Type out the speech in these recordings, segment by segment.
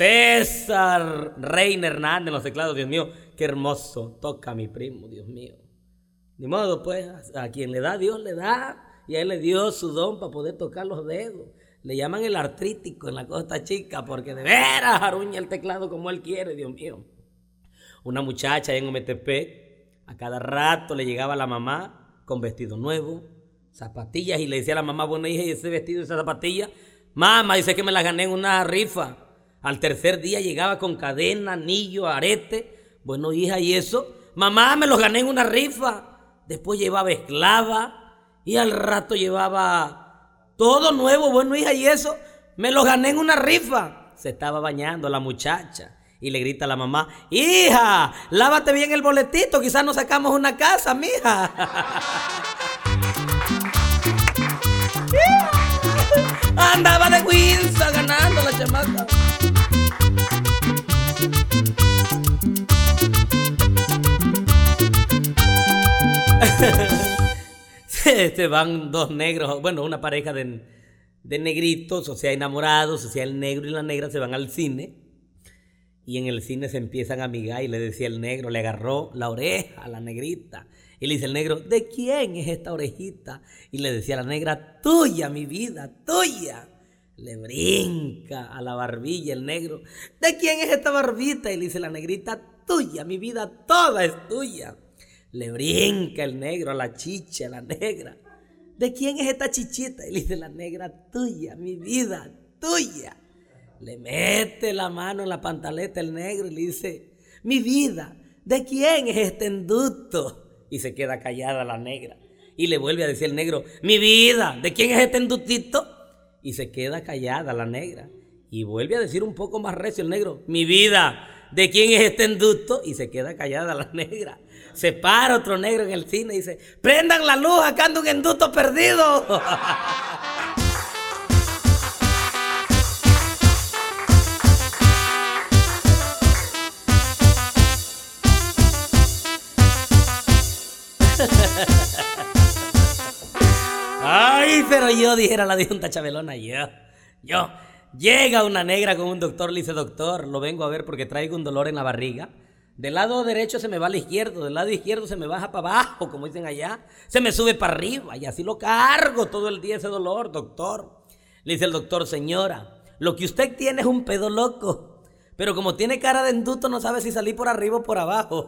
César Reina Hernández en los teclados. Dios mío, qué hermoso toca mi primo, Dios mío. Ni modo, pues, a quien le da, Dios le da. Y a él le dio su don para poder tocar los dedos. Le llaman el artrítico en la Costa Chica, porque de veras aruña el teclado como él quiere, Dios mío. Una muchacha en Ometepec, a cada rato le llegaba la mamá con vestido nuevo, zapatillas, y le decía a la mamá, bueno, hija, ¿y ese vestido y esa zapatilla? Mamá, dice que me las gané en una rifa. Al tercer día llegaba con cadena, anillo, arete. Bueno, hija, ¿y eso? Mamá, me los gané en una rifa. Después llevaba esclava y al rato llevaba todo nuevo. Bueno, hija, ¿y eso? Me los gané en una rifa. Se estaba bañando la muchacha y le grita a la mamá, hija, lávate bien el boletito, quizás nos sacamos una casa, mija. Andaba de guinza ganando la chamaca. Se van dos negros, bueno, una pareja de negritos, o sea, enamorados, o sea, el negro y la negra se van al cine. Y en el cine se empiezan a amigar y le decía el negro, le agarró la oreja a la negrita. Y le dice el negro, ¿de quién es esta orejita? Y le decía la negra, tuya, mi vida, tuya. Le brinca a la barbilla el negro, ¿de quién es esta barbita? Y le dice la negrita, tuya, mi vida, toda es tuya. Le brinca el negro a la chicha, a la negra, ¿de quién es esta chichita? Y le dice la negra, tuya, mi vida, tuya. Le mete la mano en la pantaleta el negro y le dice, mi vida, ¿de quién es este enduto? Y se queda callada la negra. Y le vuelve a decir el negro, mi vida, ¿de quién es este endutito? Y se queda callada la negra. Y vuelve a decir un poco más recio el negro, mi vida, ¿de quién es este enduto? Y se queda callada la negra. Se para otro negro en el cine y dice, prendan la luz, acá anda un enduto perdido. Ay, pero yo, dijera la difunta Chabelona, yo. Llega una negra con un doctor, le dice, doctor, lo vengo a ver porque traigo un dolor en la barriga. Del lado derecho se me va al izquierdo, del lado izquierdo se me baja para abajo, como dicen allá. Se me sube para arriba y así lo cargo todo el día ese dolor, doctor. Le dice el doctor, señora, lo que usted tiene es un pedo loco, pero como tiene cara de enduto no sabe si salir por arriba o por abajo.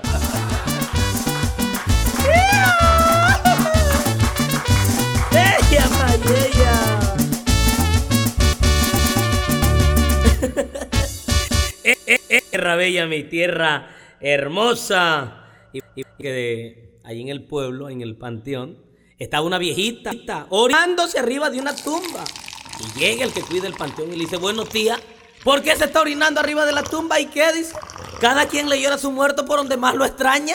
¡Ella, mayella! Tierra bella, mi tierra hermosa. Y que allí en el pueblo, en el panteón, estaba una viejita orinándose arriba de una tumba. Y llega el que cuida el panteón y le dice, bueno, tía, ¿por qué se está orinando arriba de la tumba? ¿Y qué dice? Cada quien le llora a su muerto por donde más lo extraña.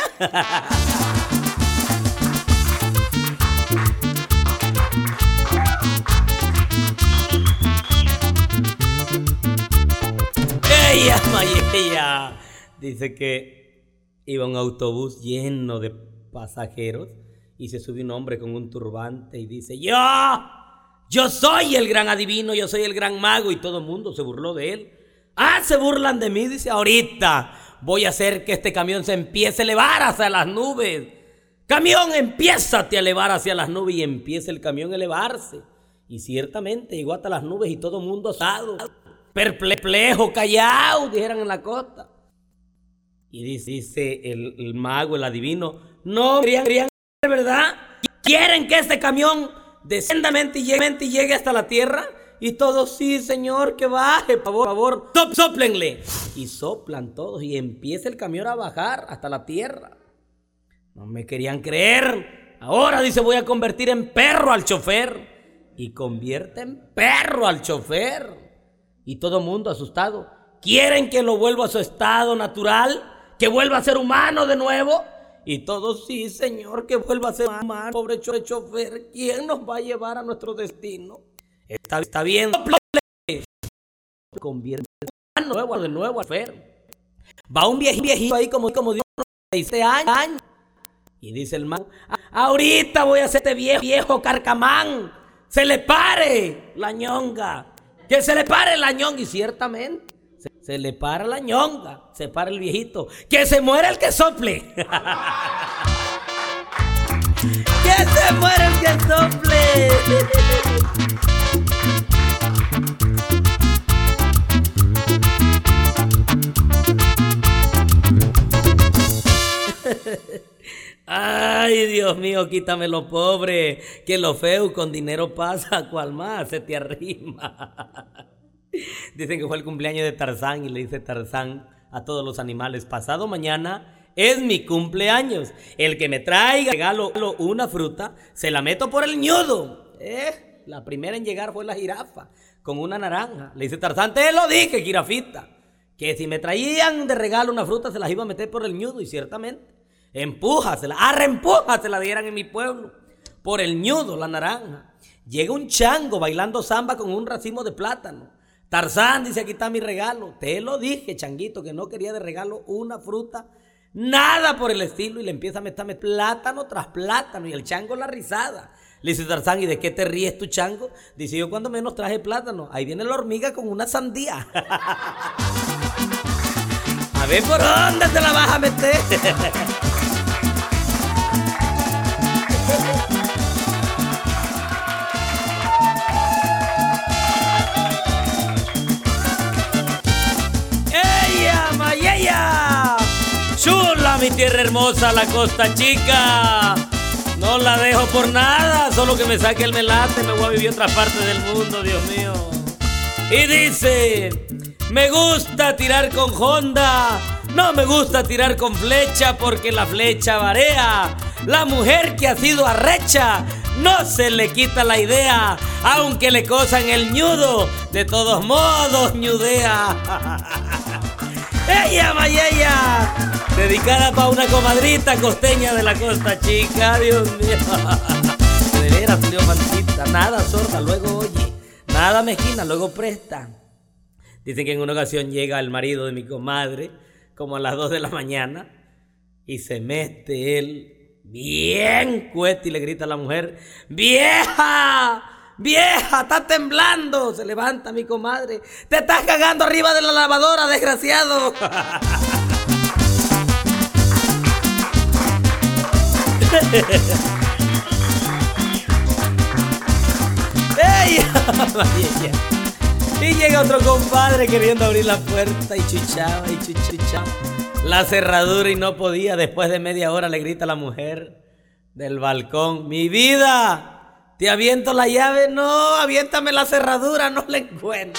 Ella dice que iba un autobús lleno de pasajeros y se sube un hombre con un turbante y dice, yo soy el gran adivino, yo soy el gran mago, y todo el mundo se burló de él. Se burlan de mí, dice, ahorita voy a hacer que este camión se empiece a elevar hacia las nubes. Camión, empiézate a elevar hacia las nubes. Y empieza el camión a elevarse y ciertamente llegó hasta las nubes y todo el mundo asado, perplejo, callado, dijeran en la costa. Y dice el mago, el adivino, no, querían, ¿verdad? ¿Quieren que este camión descendamente y llegue hasta la tierra? Y todos, sí, señor, que baje, por favor, sóplenle. Y soplan todos y empieza el camión a bajar hasta la tierra. No me querían creer. Ahora dice, voy a convertir en perro al chofer. Y convierte en perro al chofer. Y todo el mundo asustado. ¿Quieren que lo vuelva a su estado natural? ¿Que vuelva a ser humano de nuevo? Y todos, sí, señor, que vuelva a ser humano. Pobre chofer, ¿quién nos va a llevar a nuestro destino? Está bien. Convierte de nuevo al chofer. Va un viejito ahí como de 6 años. Y dice el mago, ahorita voy a hacer este viejo carcamán. Se le pare la ñonga. Que se le pare la ñonga. Y ciertamente se le para la ñonga, se para el viejito. ¡Que se muera el que sople! ¡Que se muera el que sople! Ay, Dios mío, quítame lo pobre, que lo feo con dinero pasa, cual más se te arrima. Dicen que fue el cumpleaños de Tarzán y le dice Tarzán a todos los animales: pasado mañana es mi cumpleaños. El que me traiga regalo una fruta, se la meto por el ñudo. La primera en llegar fue la jirafa, con una naranja. Le dice Tarzán: te lo dije, jirafita, que si me traían de regalo una fruta, se las iba a meter por el ñudo. Y ciertamente, empújasela, arreempújasela dieran en mi pueblo, por el ñudo, la naranja. Llega un chango bailando samba con un racimo de plátano. Tarzán dice: aquí está mi regalo. Te lo dije, changuito, que no quería de regalo una fruta, nada por el estilo. Y le empieza a meter plátano tras plátano, y el chango la risada. Le dice Tarzán: ¿y de qué te ríes tú, chango? Dice: yo cuando menos traje plátano, ahí viene la hormiga con una sandía. A ver por dónde te la vas a meter. ¡Ella! Chula mi tierra hermosa, la Costa Chica. No la dejo por nada, solo que me saque el melate, me voy a vivir otra parte del mundo, Dios mío. Y dice: me gusta tirar con honda, no me gusta tirar con flecha, porque la flecha varea. La mujer que ha sido arrecha, no se le quita la idea, aunque le cosan el ñudo, de todos modos ñudea. ¡Ella, Mayella! Dedicada para una comadrita costeña de la Costa Chica, Dios mío. De veras, Cleomancita, nada sorda, luego oye, nada mezquina, luego presta. Dicen que en una ocasión llega el marido de mi comadre, como a las 2 de la mañana, y se mete él bien cuete y le grita a la mujer: ¡vieja! ¡Vieja! ¡Está temblando! Se levanta mi comadre: ¡te estás cagando arriba de la lavadora, desgraciado! ¡Ey! Y llega otro compadre queriendo abrir la puerta y chuchaba y chuchaba la cerradura y no podía. Después de media hora le grita a la mujer del balcón: ¡mi vida! ¿Te aviento la llave? No, aviéntame la cerradura, no la encuentro.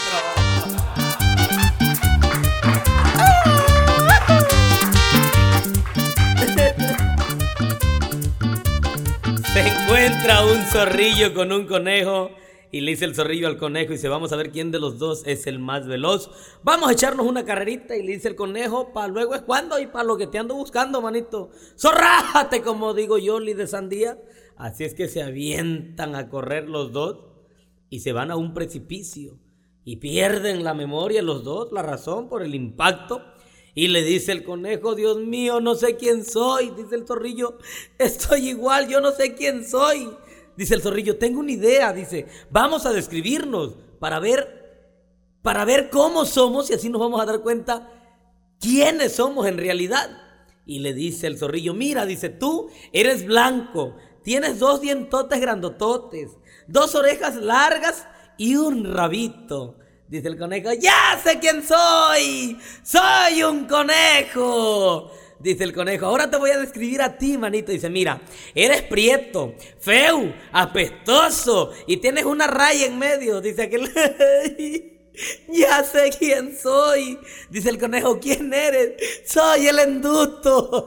Se encuentra un zorrillo con un conejo y le dice el zorrillo al conejo, y dice: vamos a ver quién de los dos es el más veloz. Vamos a echarnos una carrerita. Y le dice el conejo: pa' luego es cuando, y pa' lo que te ando buscando, manito. ¡Zorrájate! Como digo yo, li de sandía. Así es que se avientan a correr los dos y se van a un precipicio y pierden la memoria los dos, la razón, por el impacto. Y le dice el conejo: Dios mío, no sé quién soy. Dice el zorrillo: estoy igual, yo no sé quién soy. Dice el zorrillo: tengo una idea. Dice: vamos a describirnos para ver cómo somos, y así nos vamos a dar cuenta quiénes somos en realidad. Y le dice el zorrillo: mira, dice, tú eres blanco, tienes 2 dientotes grandototes, 2 orejas largas y un rabito. Dice el conejo: ya sé quién soy, soy un conejo. Dice el conejo: ahora te voy a describir a ti, manito. Dice: mira, eres prieto, feo, apestoso y tienes una raya en medio. Dice aquel: ya sé quién soy. Dice el conejo: ¿quién eres? Soy el enduto.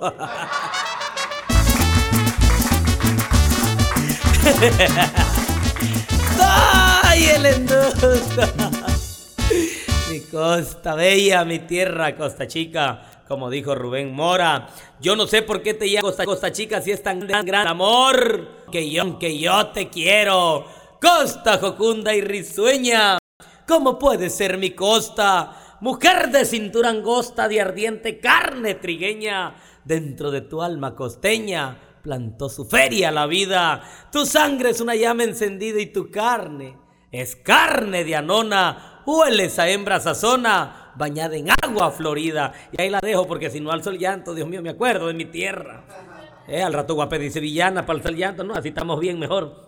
Soy el enduto. Mi Costa Bella, mi tierra, Costa Chica, como dijo Rubén Mora. Yo no sé por qué te llamas Costa Chica si es tan gran amor que yo te quiero. Costa jocunda y risueña, ¿cómo puede ser mi costa? Mujer de cintura angosta, de ardiente carne trigueña, dentro de tu alma costeña plantó su feria la vida. Tu sangre es una llama encendida y tu carne es carne de anona. Hueles a hembra sazona, bañada en agua florida. Y ahí la dejo porque si no alzo el llanto, Dios mío, me acuerdo de mi tierra. Al rato Guapé dice villana para alzar el llanto. No, así estamos bien mejor.